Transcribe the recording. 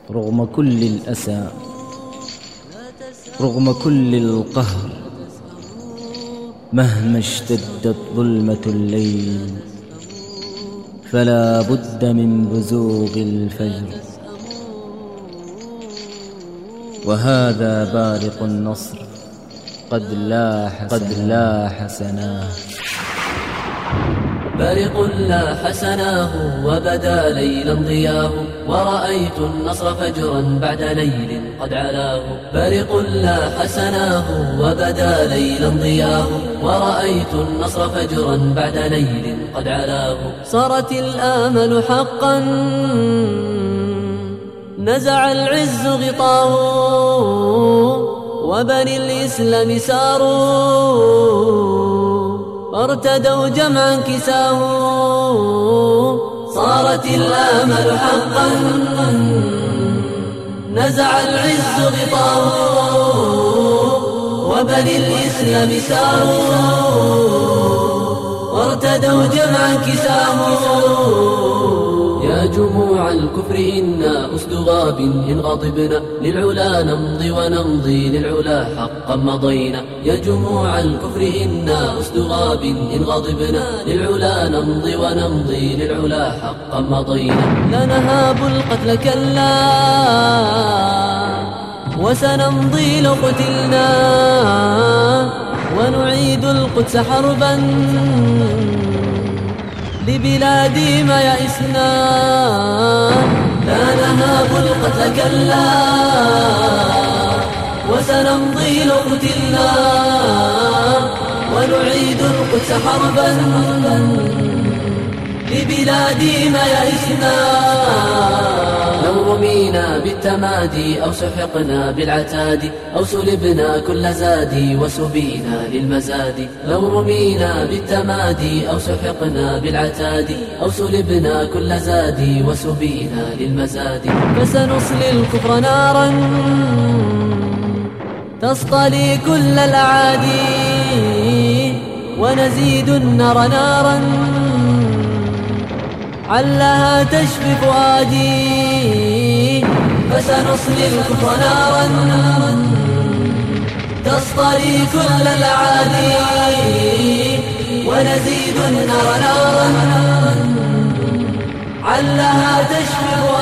رغم كل الأسى، رغم كل القهر، مهما اشتدت ظلمة الليل فلا بد من بزوغ الفجر. وهذا بارق النصر قد لاح سناه. بارق لاح سناه وبدا ليلا ضياه، ورأيت النصر فجرا بعد ليل قد علاه. بارق لاح سناه وبدا ليلا ضياه، ورأيت النصر فجرا بعد ليل قد علاه. صارت الآمل حقا نزع العز غطاه، وبني الإسلام ساروا وارتدوا جمعا كساه. صارت الآمل حقا نزع العز غطاه، وبني الإسلام ساروا وارتدوا جمعا كساه. يا جموع الكفر إنا أسد غاب إن غضبنا، للعلا نمضي ونمضي للعلا حقا مضينا. يا جموع الكفر إنا أسد غاب إن غضبنا، للعلا نمضي ونمضي للعلا حقا مضينا. لا نهاب القتل كلا وسنمضي لو قتلنا، ونعيد القدس حربا لبلادي ما يئسنا. لا نهاب القتل كلا وسنمضي لو قتلنا، ونعيد القدس حربا لبلادي ما يئسنا. لو رمينا بالتمادي أو سحقنا بالعتاد، أو سلبنا كل زادي وسبينا للمزاد. لو رمينا بالتمادي أو سحقنا بالعتاد، أو سلبنا كل زادي وسبينا للمزاد. فسنصلي الكفر نارا تصطلي كل الأعادي، ونزيد النار نارا علها تشفي فؤادي. فسنصلي الكفر نارا تصطلي كل الأعادي، ونزيد النار نارا علها تشفي فؤادي.